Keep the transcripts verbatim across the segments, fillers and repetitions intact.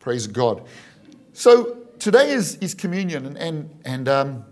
Praise God. So today is, is communion, and and, and um,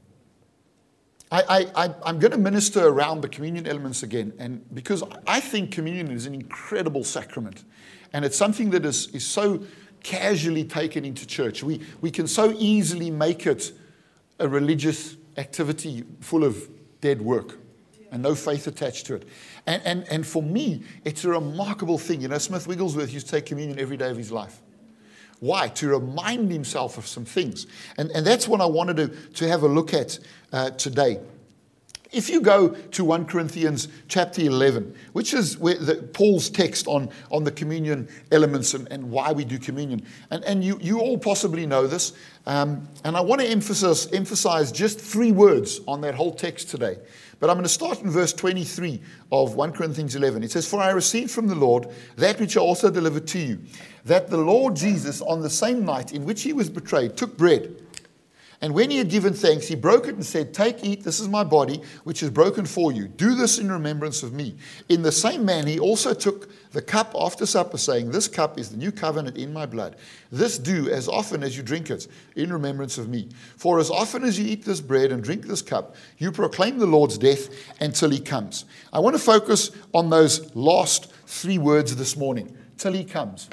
I, I, I'm going to minister around the communion elements again, and because I think communion is an incredible sacrament, and it's something that is, is so casually taken into church. We, we can so easily make it a religious activity full of dead work and no faith attached to it. And, and, and for me, it's a remarkable thing. You know, Smith Wigglesworth used to take communion every day of his life. Why? To remind himself of some things. And, and that's what I wanted to, to have a look at uh, today. If you go to First Corinthians chapter eleven, which is where the, Paul's text on, on the communion elements and, and why we do communion. And, and you, you all possibly know this. Um, and I want to emphasize, emphasize just three words on that whole text today. But I'm going to start in verse twenty-three of First Corinthians eleven. It says, "For I received from the Lord that which I also delivered to you, that the Lord Jesus, on the same night in which he was betrayed, took bread. And when he had given thanks, he broke it and said, 'Take, eat, this is my body, which is broken for you. Do this in remembrance of me.' In the same manner, he also took the cup after supper, saying, 'This cup is the new covenant in my blood. This do as often as you drink it in remembrance of me. For as often as you eat this bread and drink this cup, you proclaim the Lord's death until he comes.'" I want to focus on those last three words this morning. Till he comes.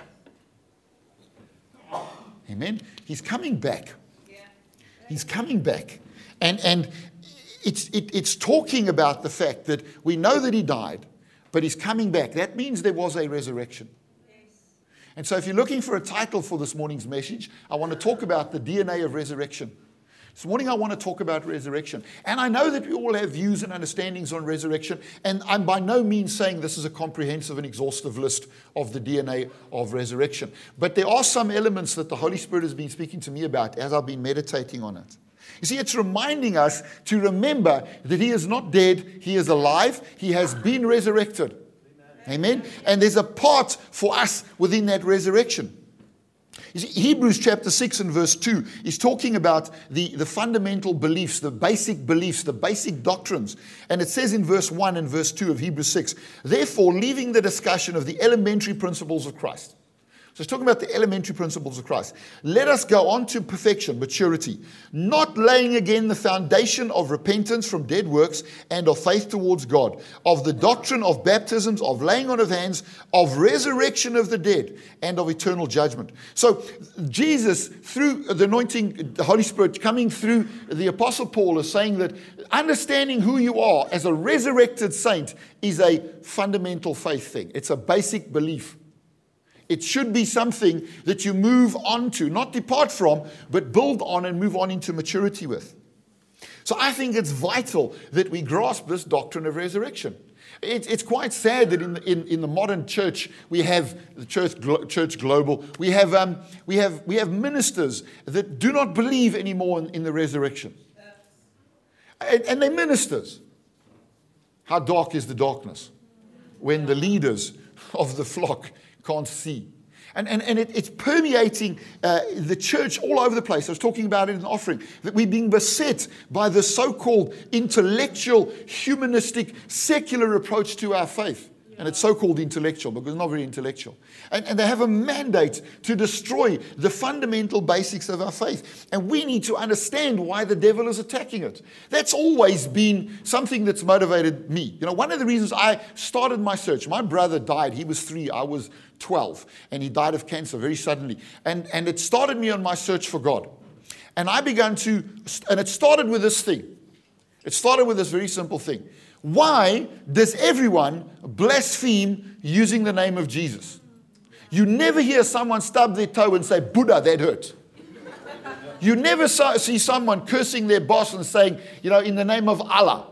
Amen. He's coming back. He's coming back. And and it's it, it's talking about the fact that we know that he died, but he's coming back. That means there was a resurrection. Yes. And so if you're looking for a title for this morning's message, I want to talk about the D N A of resurrection. This morning I want to talk about resurrection. And I know that we all have views and understandings on resurrection, and I'm by no means saying this is a comprehensive and exhaustive list of the D N A of resurrection. But there are some elements that the Holy Spirit has been speaking to me about as I've been meditating on it. You see, it's reminding us to remember that he is not dead, he is alive, he has been resurrected. Amen? Amen? And there's a part for us within that resurrection. You see, Hebrews chapter six and verse two is talking about the, the fundamental beliefs, the basic beliefs, the basic doctrines. And it says in verse one and verse two of Hebrews six, "Therefore, leaving the discussion of the elementary principles of Christ." So it's talking about the elementary principles of Christ. "Let us go on to perfection," maturity, "not laying again the foundation of repentance from dead works and of faith towards God, of the doctrine of baptisms, of laying on of hands, of resurrection of the dead, and of eternal judgment." So Jesus, through the anointing, the Holy Spirit coming through the Apostle Paul, is saying that understanding who you are as a resurrected saint is a fundamental faith thing. It's a basic belief. It should be something that you move on to, not depart from, but build on and move on into maturity with. So I think it's vital that we grasp this doctrine of resurrection. It, it's quite sad that in the, in, in the modern church, we have the church, church global, we have, um, we, have, we have ministers that do not believe anymore in, in the resurrection. And, and they're ministers. How dark is the darkness when the leaders of the flock can't see. And, and, and it, it's permeating uh, the church all over the place. I was talking about it in the offering, that we're being beset by the so-called intellectual, humanistic, secular approach to our faith. And it's so-called intellectual because it's not very intellectual. And, and they have a mandate to destroy the fundamental basics of our faith. And we need to understand why the devil is attacking it. That's always been something that's motivated me. You know, one of the reasons I started my search, my brother died. He was three, I was twelve. And he died of cancer very suddenly. And, and it started me on my search for God. And I began to, and it started with this thing. It started with this very simple thing. Why does everyone blaspheme using the name of Jesus? You never hear someone stub their toe and say, "Buddha, that hurt." You never see someone cursing their boss and saying, you know, "In the name of Allah."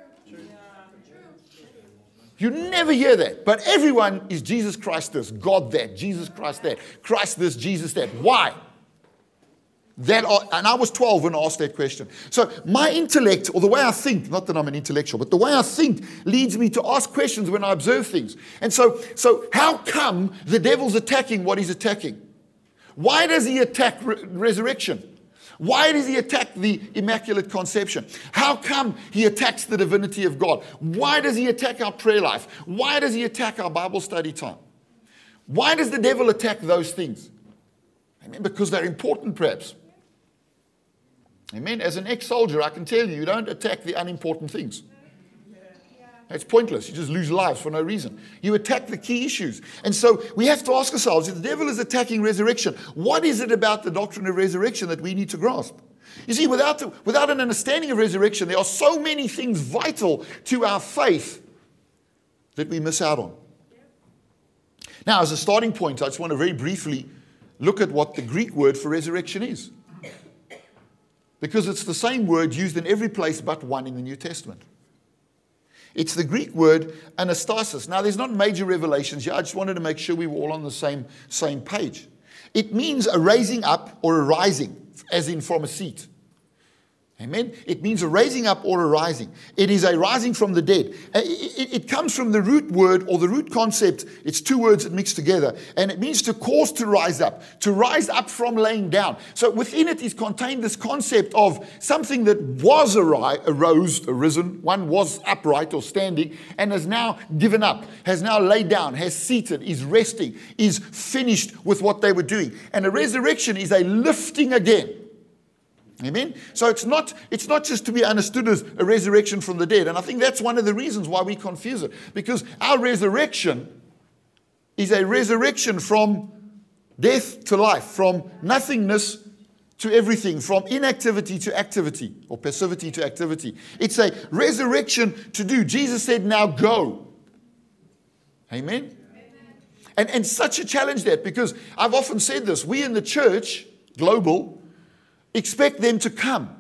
You never hear that. But everyone is Jesus Christ this, God that, Jesus Christ that, Christ this, Jesus that. Why? That, and I was twelve when I asked that question. So my intellect, or the way I think, not that I'm an intellectual, but the way I think leads me to ask questions when I observe things. And so, so how come the devil's attacking what he's attacking? Why does he attack re- resurrection? Why does he attack the Immaculate Conception? How come he attacks the divinity of God? Why does he attack our prayer life? Why does he attack our Bible study time? Why does the devil attack those things? Amen. Because they're important, perhaps. Amen. As an ex-soldier, I can tell you, you don't attack the unimportant things. It's pointless. You just lose lives for no reason. You attack the key issues. And so we have to ask ourselves, if the devil is attacking resurrection, what is it about the doctrine of resurrection that we need to grasp? You see, without, the, without an understanding of resurrection, there are so many things vital to our faith that we miss out on. Now, as a starting point, I just want to very briefly look at what the Greek word for resurrection is. Because it's the same word used in every place but one in the New Testament. It's the Greek word anastasis. Now, there's not major revelations here. I just wanted to make sure we were all on the same, same page. It means a raising up or a rising, as in from a seat. Amen? It means a raising up or a rising. It is a rising from the dead. It, it, it comes from the root word or the root concept. It's two words that mix together. And it means to cause to rise up, to rise up from laying down. So within it is contained this concept of something that was ari- arose, arisen, one was upright or standing, and has now given up, has now laid down, has seated, is resting, is finished with what they were doing. And a resurrection is a lifting again. Amen? So it's not, it's not just to be understood as a resurrection from the dead. And I think that's one of the reasons why we confuse it. Because our resurrection is a resurrection from death to life, from nothingness to everything, from inactivity to activity, or passivity to activity. It's a resurrection to do. Jesus said, now go. Amen? And, and such a challenge that, because I've often said this, we in the church, global, expect them to come.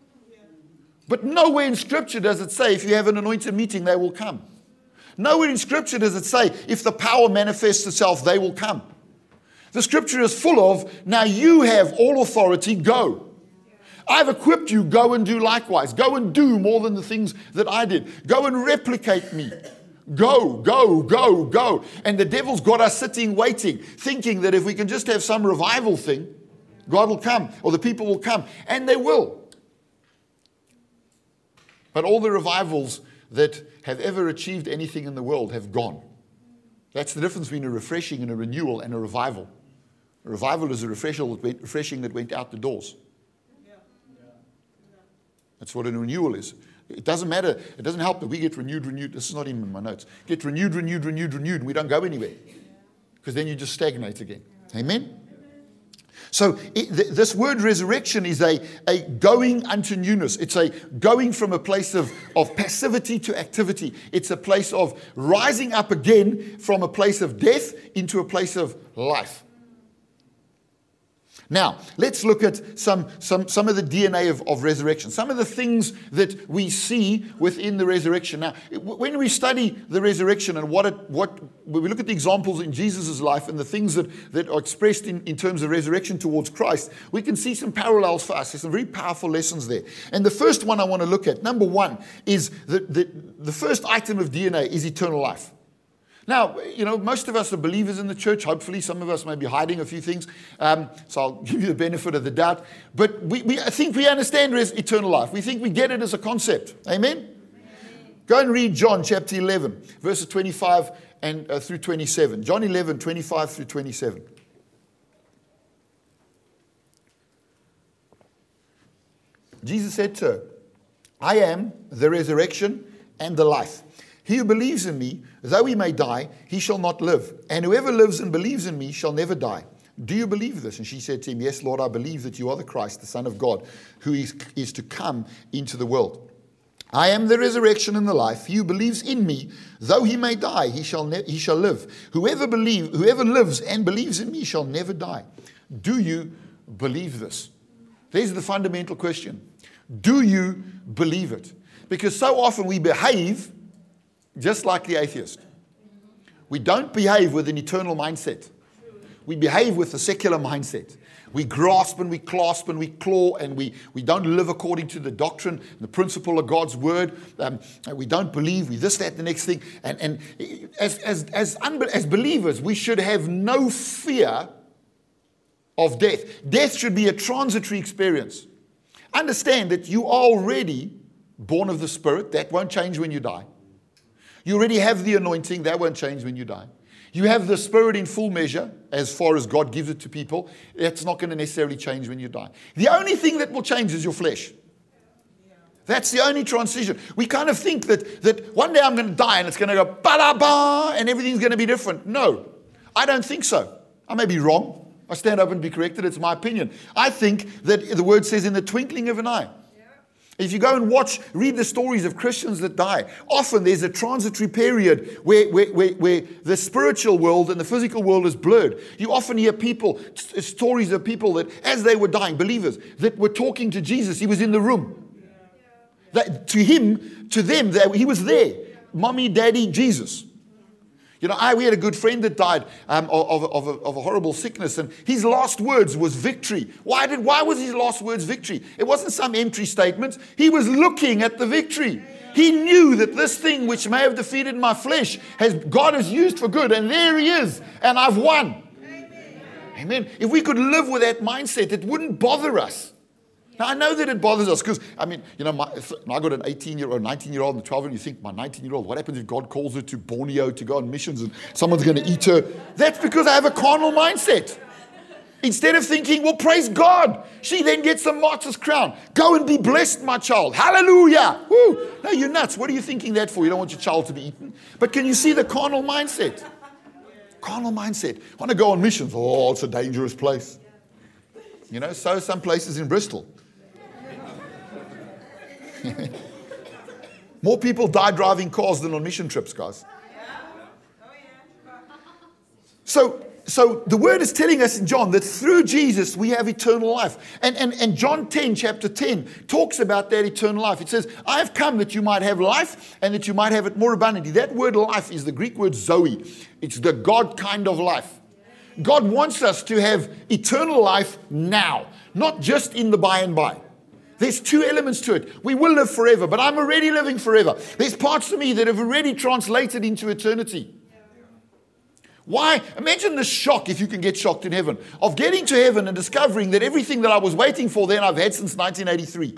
But nowhere in Scripture does it say if you have an anointed meeting, they will come. Nowhere in Scripture does it say if the power manifests itself, they will come. The Scripture is full of, now you have all authority, go. I've equipped you, go and do likewise. Go and do more than the things that I did. Go and replicate me. Go, go, go, go. And the devil's got us sitting, waiting, thinking that if we can just have some revival thing, God will come, or the people will come, and they will. But all the revivals that have ever achieved anything in the world have gone. That's the difference between a refreshing and a renewal and a revival. A revival is a refreshing that went out the doors. That's what a renewal is. It doesn't matter. It doesn't help that we get renewed, renewed. This is not even in my notes. Get renewed, renewed, renewed, renewed, and we don't go anywhere. Because then you just stagnate again. Amen? So it, th- this word resurrection is a, a going unto newness. It's a going from a place of, of passivity to activity. It's a place of rising up again from a place of death into a place of life. Now, let's look at some, some, some of the D N A of, of resurrection, some of the things that we see within the resurrection. Now, when we study the resurrection and what it, what when we look at the examples in Jesus' life and the things that, that are expressed in, in terms of resurrection towards Christ, we can see some parallels for us. There's some very powerful lessons there. And the first one I want to look at, number one, is that the, the first item of D N A is eternal life. Now, you know, most of us are believers in the church. Hopefully, some of us may be hiding a few things. Um, so I'll give you the benefit of the doubt. But we, we I think we understand res- eternal life. We think we get it as a concept. Amen? Amen. Go and read John chapter eleven, verses twenty-five and uh, through twenty-seven. John eleven, twenty-five through twenty-seven. Jesus said to her, I am the resurrection and the life. He who believes in me, though he may die, he shall not live. And whoever lives and believes in me shall never die. Do you believe this? And she said to him, yes, Lord, I believe that you are the Christ, the Son of God, who is, is to come into the world. I am the resurrection and the life. He who believes in me, though he may die, he shall ne- he shall live. Whoever believe, whoever lives and believes in me shall never die. Do you believe this? There's the fundamental question. Do you believe it? Because so often we behave just like the atheist. We don't behave with an eternal mindset. We behave with a secular mindset. We grasp and we clasp and we claw and we, we don't live according to the doctrine and the principle of God's word. Um, we don't believe. We this, that, the next thing. And, and as, as, as, unbe- as believers, we should have no fear of death. Death should be a transitory experience. Understand that you are already born of the Spirit. That won't change when you die. You already have the anointing. That won't change when you die. You have the Spirit in full measure, as far as God gives it to people. That's not going to necessarily change when you die. The only thing that will change is your flesh. That's the only transition. We kind of think that, that one day I'm going to die and it's going to go ba-da-ba and everything's going to be different. No, I don't think so. I may be wrong. I stand up and be corrected. It's my opinion. I think that the word says in the twinkling of an eye. If you go and watch, read the stories of Christians that die, often there's a transitory period where, where, where, where the spiritual world and the physical world is blurred. You often hear people, st- stories of people that as they were dying, believers, that were talking to Jesus. He was in the room. That, to him, to them, that he was there. Mommy, daddy, Jesus. You know, I, we had a good friend that died um, of, of, of, a, of a horrible sickness, and his last words was victory. Why did? Why was his last words victory? It wasn't some empty statement. He was looking at the victory. He knew that this thing which may have defeated my flesh, has God has used for good, and there he is, and I've won. Amen. Amen. If we could live with that mindset, it wouldn't bother us. Now, I know that it bothers us because, I mean, you know, my, I got an eighteen-year-old, nineteen-year-old, and a twelve-year-old. You think, my nineteen-year-old, what happens if God calls her to Borneo to go on missions and someone's going to eat her? That's because I have a carnal mindset. Instead of thinking, well, praise God, she then gets a martyr's crown. Go and be blessed, my child. Hallelujah. Woo. No, you're nuts. What are you thinking that for? You don't want your child to be eaten. But can you see the carnal mindset? Carnal mindset. I want to go on missions. Oh, it's a dangerous place. You know, so some places in Bristol. More people die driving cars than on mission trips, guys. So, so the word is telling us in John that through Jesus we have eternal life. And, and, and John ten, chapter ten, talks about that eternal life. It says, I have come that you might have life and that you might have it more abundantly. That word life is the Greek word zoe. It's the God kind of life. God wants us to have eternal life now, not just in the by and by. There's two elements to it. We will live forever, but I'm already living forever. There's parts of me that have already translated into eternity. Why? Imagine the shock, if you can get shocked in heaven, of getting to heaven and discovering that everything that I was waiting for then I've had since nineteen eighty-three.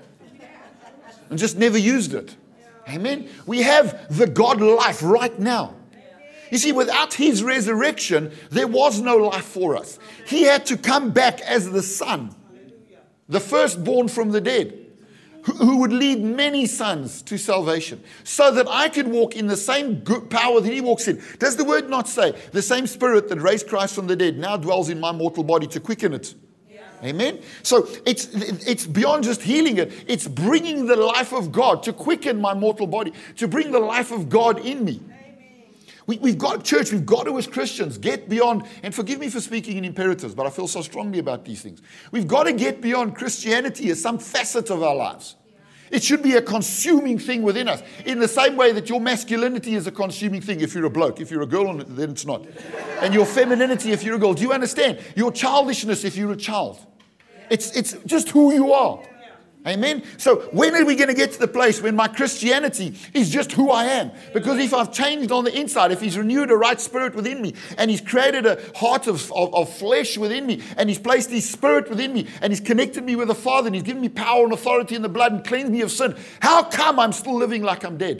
And just never used it. Amen? We have the God life right now. You see, without his resurrection, there was no life for us. He had to come back as the Son, the firstborn from the dead, who, who would lead many sons to salvation, so that I could walk in the same good power that he walks in. Does the word not say, the same Spirit that raised Christ from the dead now dwells in my mortal body to quicken it? Yeah. Amen? So it's, it's beyond just healing it. It's bringing the life of God to quicken my mortal body, to bring the life of God in me. We, we've got, church, we've got to, as Christians, get beyond, and forgive me for speaking in imperatives, but I feel so strongly about these things. We've got to get beyond Christianity as some facet of our lives. It should be a consuming thing within us, in the same way that your masculinity is a consuming thing if you're a bloke. If you're a girl, then it's not. And your femininity if you're a girl. Do you understand? Your childishness if you're a child. It's, it's just who you are. Amen. So when are we going to get to the place when my Christianity is just who I am? Because if I've changed on the inside, if he's renewed a right spirit within me, and he's created a heart of, of, of flesh within me, and he's placed his spirit within me, and he's connected me with the Father, and he's given me power and authority in the blood and cleansed me of sin, how come I'm still living like I'm dead?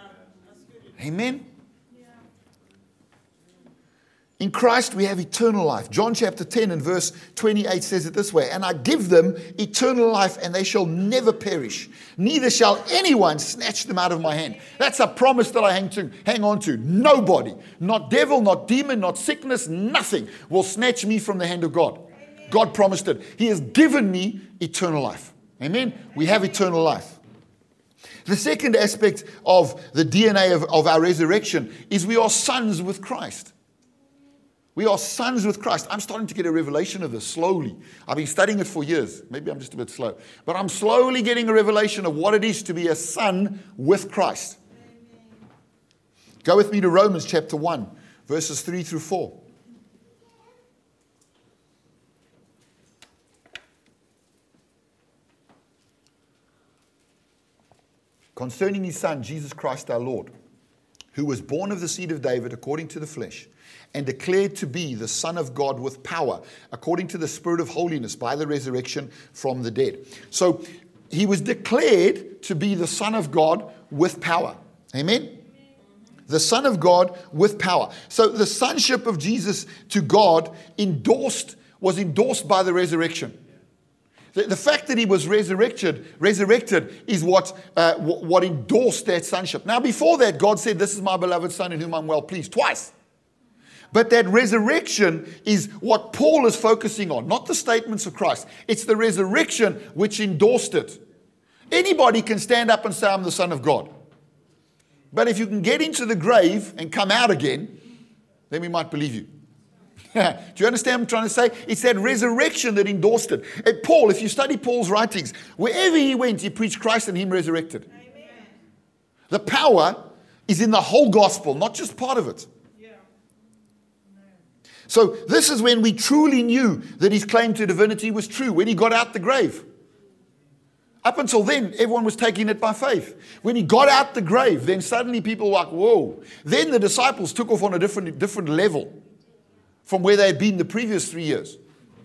Amen. In Christ we have eternal life. John chapter ten and verse twenty-eight says it this way, and I give them eternal life, and they shall never perish, neither shall anyone snatch them out of my hand. That's a promise that I hang to, hang on to. Nobody, not devil, not demon, not sickness, nothing will snatch me from the hand of God. God promised it. He has given me eternal life. Amen. We have eternal life. The second aspect of the D N A of, of our resurrection is we are sons with Christ. We are sons with Christ. I'm starting to get a revelation of this slowly. I've been studying it for years. Maybe I'm just a bit slow. But I'm slowly getting a revelation of what it is to be a son with Christ. Amen. Go with me to Romans chapter one, verses three through four. Concerning his son, Jesus Christ our Lord, who was born of the seed of David according to the flesh, and declared to be the Son of God with power, according to the Spirit of holiness, by the resurrection from the dead. So he was declared to be the Son of God with power. Amen? the Son of God with power. So the sonship of Jesus to God endorsed was endorsed by the resurrection. The, the fact that he was resurrected, resurrected is what, uh, w- what endorsed that sonship. Now before that, God said, "This is my beloved Son in whom I'm well pleased," twice. But that resurrection is what Paul is focusing on, not the statements of Christ. It's the resurrection which endorsed it. Anybody can stand up and say, "I'm the Son of God." But if you can get into the grave and come out again, then we might believe you. Do you understand what I'm trying to say? It's that resurrection that endorsed it. And Paul, if you study Paul's writings, wherever he went, he preached Christ and him resurrected. Amen. The power is in the whole gospel, not just part of it. So this is when we truly knew that his claim to divinity was true, when he got out the grave. Up until then, everyone was taking it by faith. When he got out the grave, then suddenly people were like, whoa. Then the disciples took off on a different, different level from where they had been the previous three years.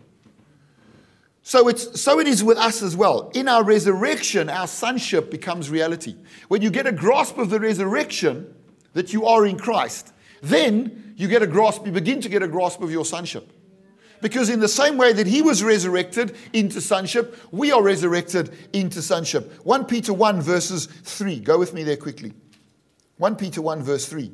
So it's so it is with us as well. In our resurrection, our sonship becomes reality. When you get a grasp of the resurrection, that you are in Christ, then you get a grasp, you begin to get a grasp of your sonship. Because in the same way that he was resurrected into sonship, we are resurrected into sonship. First Peter one verses three. Go with me there quickly. First Peter one verse three.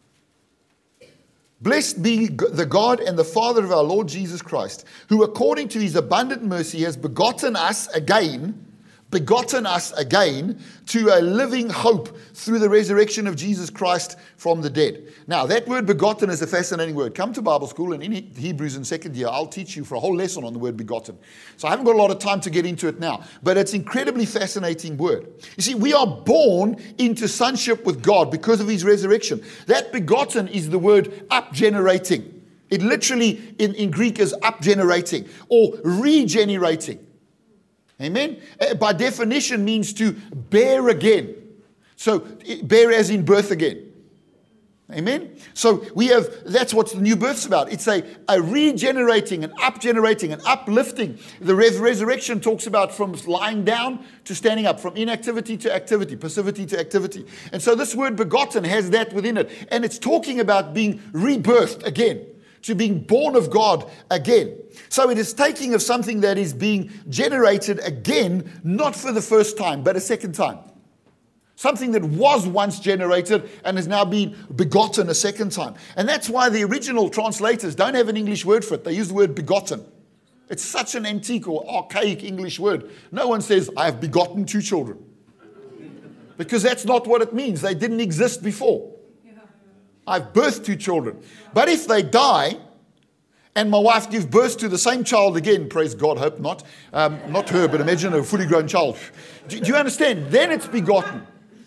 "Blessed be the God and the Father of our Lord Jesus Christ, who according to his abundant mercy has begotten us again, begotten us again to a living hope through the resurrection of Jesus Christ from the dead." Now, that word begotten is a fascinating word. Come to Bible school, and in Hebrews in second year, I'll teach you for a whole lesson on the word begotten. So I haven't got a lot of time to get into it now, but it's an incredibly fascinating word. You see, we are born into sonship with God because of his resurrection. That begotten is the word upgenerating. It literally, in, in Greek, is upgenerating or regenerating. Amen? By definition means to bear again. So bear as in birth again. Amen? So we have, that's what the new birth's about. It's a, a regenerating, an upgenerating, an uplifting. The res- resurrection talks about from lying down to standing up, from inactivity to activity, passivity to activity. And so this word begotten has that within it. And it's talking about being rebirthed again, to being born of God again. So it is taking of something that is being generated again, not for the first time, but a second time. Something that was once generated and has now been begotten a second time. And that's why the original translators don't have an English word for it. They use the word begotten. It's such an antique or archaic English word. No one says, "I have begotten two children." Because that's not what it means. They didn't exist before. I've birthed two children. But if they die, and my wife gives birth to the same child again, praise God, hope not. Um, not her, but imagine a fully grown child. Do, do you understand? Then it's begotten.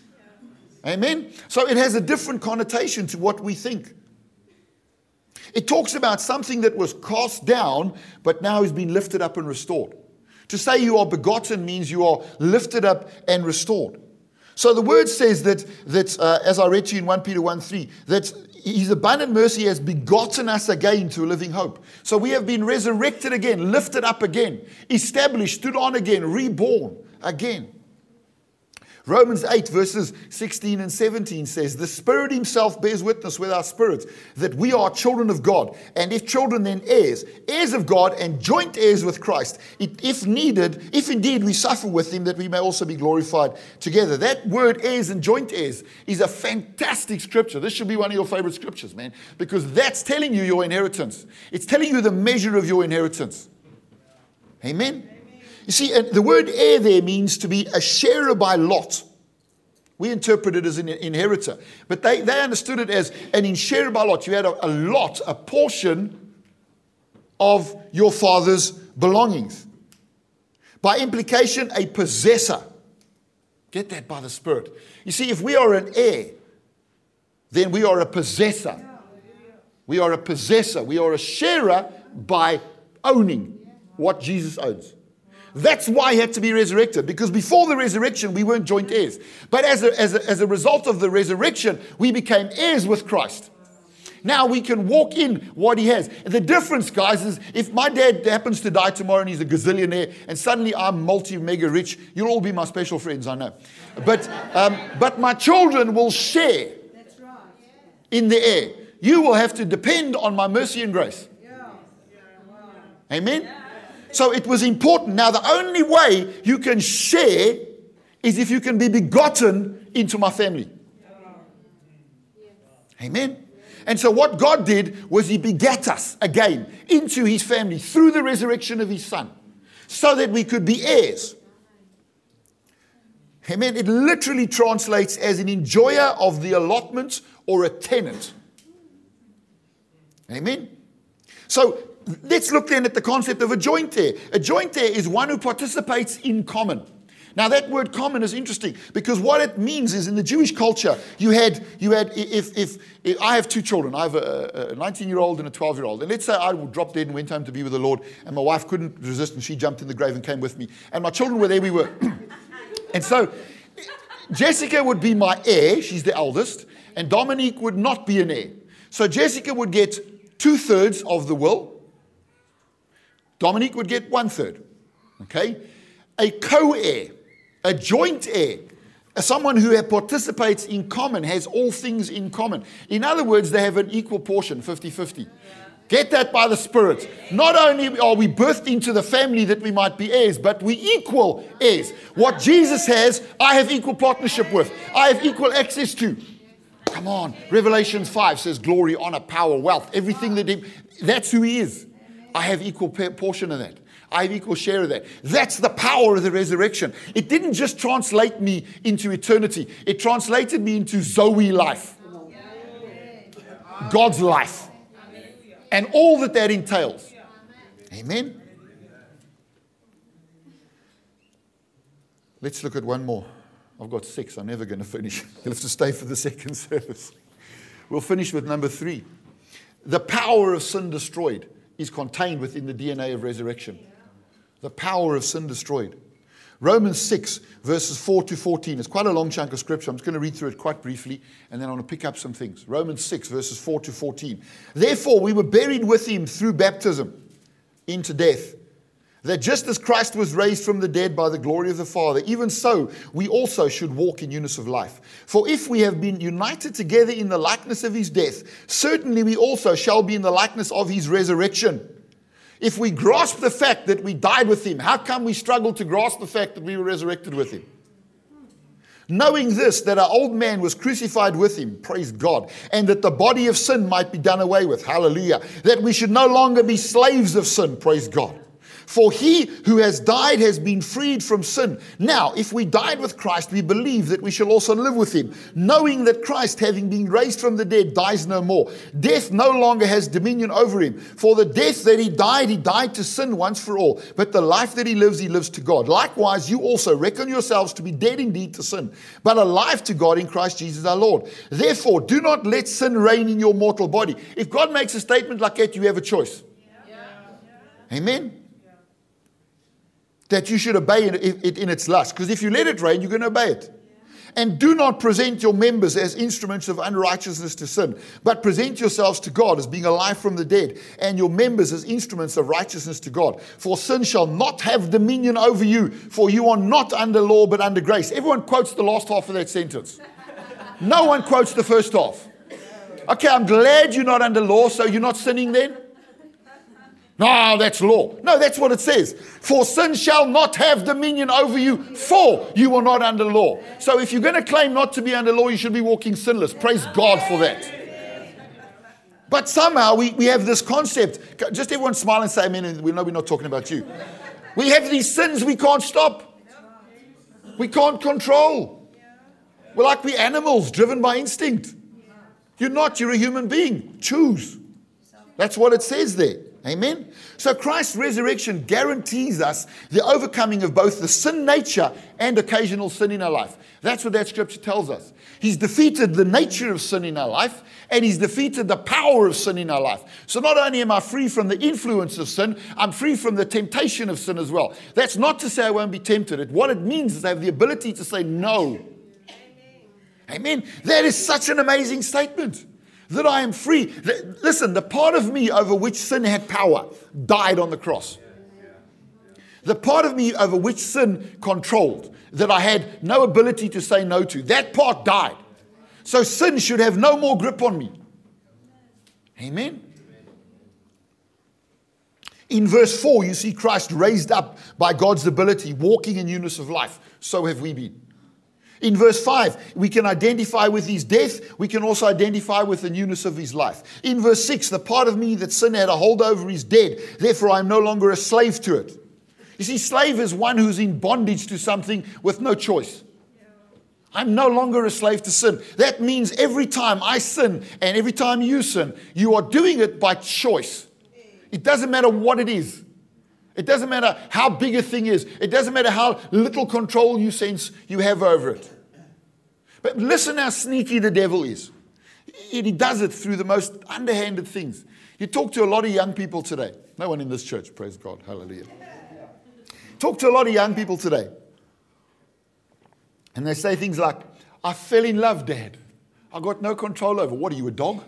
Amen? So it has a different connotation to what we think. It talks about something that was cast down, but now has been lifted up and restored. To say you are begotten means you are lifted up and restored. So the word says that, that uh, as I read to you in First Peter one three, that his abundant mercy has begotten us again to a living hope. So we have been resurrected again, lifted up again, established, stood on again, reborn again. Romans eight verses sixteen and seventeen says, "The Spirit himself bears witness with our spirits that we are children of God. And if children, then heirs, heirs of God and joint heirs with Christ. If needed, if indeed we suffer with him, that we may also be glorified together." That word heirs and joint heirs is a fantastic scripture. This should be one of your favorite scriptures, man, because that's telling you your inheritance. It's telling you the measure of your inheritance. Amen? You see, the word heir there means to be a sharer by lot. We interpret it as an inheritor. But they, they understood it as an sharer by lot. You had a, a lot, a portion of your father's belongings. By implication, a possessor. Get that by the Spirit. You see, if we are an heir, then we are a possessor. We are a possessor. We are a sharer by owning what Jesus owns. That's why he had to be resurrected, because before the resurrection, we weren't joint heirs. But as a, as a, as a result of the resurrection, we became heirs with Christ. Now we can walk in what he has. The difference, guys, is if my dad happens to die tomorrow and he's a gazillionaire, and suddenly I'm multi-mega rich, you'll all be my special friends, I know. But, um, but my children will share. That's right. in the air. You will have to depend on my mercy and grace. Amen? So it was important. Now, the only way you can share is if you can be begotten into my family. Amen? And so what God did was he begat us again into his family through the resurrection of his son, so that we could be heirs. Amen? It literally translates as an enjoyer of the allotment or a tenant. Amen? So let's look then at the concept of a joint heir. A joint heir is one who participates in common. Now that word common is interesting because what it means is in the Jewish culture, you had, you had if, if, if I have two children, I have a nineteen-year-old and a twelve-year-old. And let's say I dropped dead and went home to be with the Lord and my wife couldn't resist and she jumped in the grave and came with me. And my children were there, we were. And so Jessica would be my heir, she's the eldest, and Dominique would not be an heir. So Jessica would get two-thirds of the will. Dominique would get one-third. Okay? A co-heir. A joint heir, someone who participates in common, has all things in common. In other words, they have an equal portion, fifty-fifty. Get that by the Spirit. Not only are we birthed into the family that we might be heirs, but we equal heirs. What Jesus has, I have equal partnership with. I have equal access to. Come on. Revelation five says glory, honor, power, wealth. Everything that he, that's who he is. I have equal portion of that. I have equal share of that. That's the power of the resurrection. It didn't just translate me into eternity. It translated me into Zoe life. God's life. And all that that entails. Amen. Let's look at one more. I've got six. I'm never going to finish. You'll have to stay for the second service. We'll finish with number three. The power of sin destroyed is contained within the D N A of resurrection. The power of sin destroyed. Romans six, verses four to fourteen. It's quite a long chunk of scripture. I'm just going to read through it quite briefly, and then I want to pick up some things. Romans six, verses four to fourteen. Therefore, we were buried with him through baptism into death, that just as Christ was raised from the dead by the glory of the Father, even so we also should walk in newness of life. For if we have been united together in the likeness of his death, certainly we also shall be in the likeness of his resurrection. If we grasp the fact that we died with him, how come we struggle to grasp the fact that we were resurrected with him? Knowing this, that our old man was crucified with him, praise God, and that the body of sin might be done away with, hallelujah, that we should no longer be slaves of sin, praise God. For he who has died has been freed from sin. Now, if we died with Christ, we believe that we shall also live with him, knowing that Christ, having been raised from the dead, dies no more. Death no longer has dominion over him. For the death that he died, he died to sin once for all. But the life that he lives, he lives to God. Likewise, you also reckon yourselves to be dead indeed to sin, but alive to God in Christ Jesus our Lord. Therefore, do not let sin reign in your mortal body. If God makes a statement like that, you have a choice. Yeah. Yeah. Amen? That you should obey it in its lust. Because if you let it reign, you're going to obey it. And do not present your members as instruments of unrighteousness to sin, but present yourselves to God as being alive from the dead, and your members as instruments of righteousness to God. For sin shall not have dominion over you, for you are not under law, but under grace. Everyone quotes the last half of that sentence. No one quotes the first half. Okay, I'm glad you're not under law, so you're not sinning then? No, that's law. No, that's what it says. For sin shall not have dominion over you, for you are not under law. So if you're going to claim not to be under law, you should be walking sinless. Praise God for that. But somehow we, we have this concept. Just everyone smile and say amen, and we know we're not talking about you. We have these sins we can't stop. We can't control. We're like we animals driven by instinct. You're not. You're a human being. Choose. That's what it says there. Amen. So Christ's resurrection guarantees us the overcoming of both the sin nature and occasional sin in our life. That's what that scripture tells us. He's defeated the nature of sin in our life, and he's defeated the power of sin in our life. So not only am I free from the influence of sin, I'm free from the temptation of sin as well. That's not to say I won't be tempted. What it means is I have the ability to say no. Amen. That is such an amazing statement. That I am free. Listen, the part of me over which sin had power died on the cross. The part of me over which sin controlled, that I had no ability to say no to, that part died. So sin should have no more grip on me. Amen. In verse four, you see Christ raised up by God's ability, walking in newness of life. So have we been. In verse five, we can identify with his death. We can also identify with the newness of his life. In verse six, the part of me that sin had a hold over is dead. Therefore, I am no longer a slave to it. You see, slave is one who's in bondage to something with no choice. I'm no longer a slave to sin. That means every time I sin and every time you sin, you are doing it by choice. It doesn't matter what it is. It doesn't matter how big a thing is. It doesn't matter how little control you sense you have over it. But listen how sneaky the devil is. He does it through the most underhanded things. You talk to a lot of young people today. No one in this church, praise God, hallelujah. Talk to a lot of young people today. And they say things like, I fell in love, Dad. I got no control over. What are you, a dog?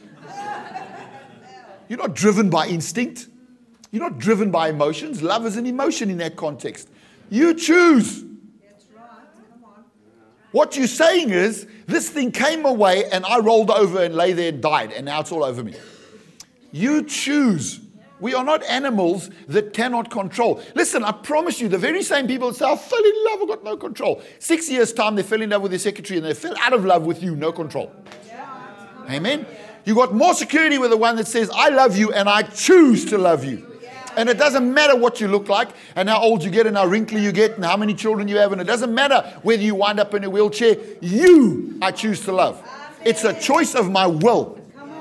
You're not driven by instinct. You're not driven by emotions. Love is an emotion in that context. You choose. That's right. Come on. What you're saying is, this thing came away and I rolled over and lay there and died, and now it's all over me. You choose. We are not animals that cannot control. Listen, I promise you, the very same people that say, I fell in love, I got no control. Six years' time, they fell in love with their secretary and they fell out of love with you, no control. Amen? You got more security with the one that says, I love you and I choose to love you. And it doesn't matter what you look like and how old you get and how wrinkly you get and how many children you have. And it doesn't matter whether you wind up in a wheelchair. You, I choose to love. It's a choice of my will.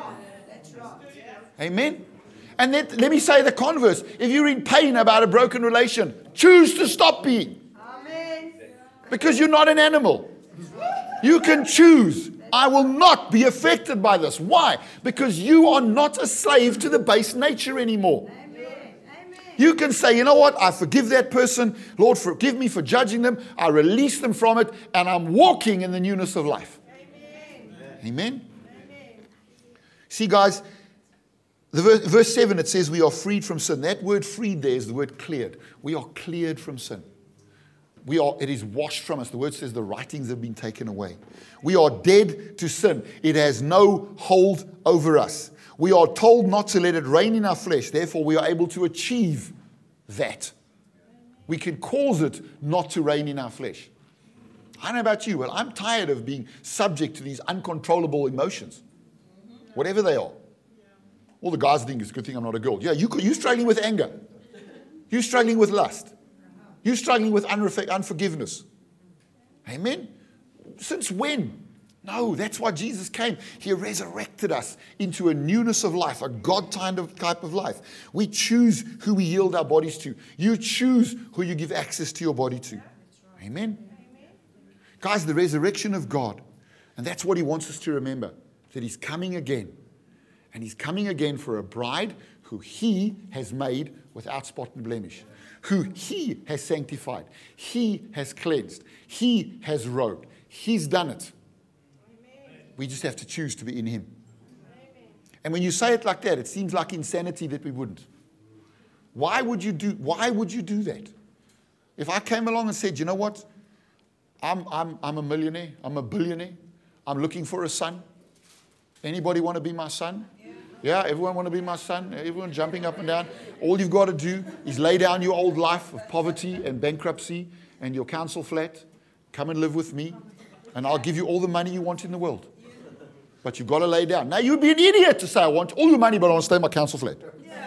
Amen? And let, let me say the converse. If you're in pain about a broken relation, choose to stop being. Because you're not an animal. You can choose. I will not be affected by this. Why? Because you are not a slave to the base nature anymore. You can say, you know what? I forgive that person. Lord, forgive me for judging them. I release them from it. And I'm walking in the newness of life. Amen. Amen. Amen. See, guys, the verse, verse seven, it says we are freed from sin. That word freed there is the word cleared. We are cleared from sin. We are, it is washed from us. The word says the writings have been taken away. We are dead to sin. It has no hold over us. We are told not to let it reign in our flesh. Therefore, we are able to achieve that. We can cause it not to reign in our flesh. I don't know about you, but I'm tired of being subject to these uncontrollable emotions, whatever they are. All the guys think it's a good thing I'm not a girl. Yeah, you, you're struggling with anger. You're struggling with lust. You're struggling with unrefe- unforgiveness. Amen? Since when? No, that's why Jesus came. He resurrected us into a newness of life, a God kind of type of life. We choose who we yield our bodies to. You choose who you give access to your body to. Amen? Guys, the resurrection of God, and that's what he wants us to remember, that he's coming again. And he's coming again for a bride who he has made without spot and blemish, who he has sanctified, he has cleansed, he has robed. He's done it. Amen. We just have to choose to be in him. Amen. And when you say it like that, it seems like insanity that we wouldn't. Why would you do, why would you do that? If I came along and said, you know what? I'm, I'm, I'm a millionaire. I'm a billionaire. I'm looking for a son. Anybody want to be my son? Yeah, everyone want to be my son? Everyone jumping up and down? All you've got to do is lay down your old life of poverty and bankruptcy and your council flat. Come and live with me, and I'll give you all the money you want in the world. But you've got to lay down. Now, you'd be an idiot to say, I want all your money, but I want to stay in my council flat.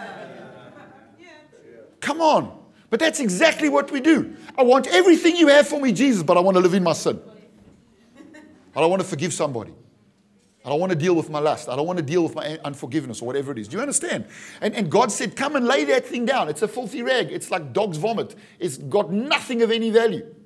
Come on. But that's exactly what we do. I want everything you have for me, Jesus, but I want to live in my sin. I don't want to forgive somebody. I don't want to deal with my lust. I don't want to deal with my unforgiveness or whatever it is. Do you understand? And, and God said, come and lay that thing down. It's a filthy rag. It's like dog's vomit. It's got nothing of any value.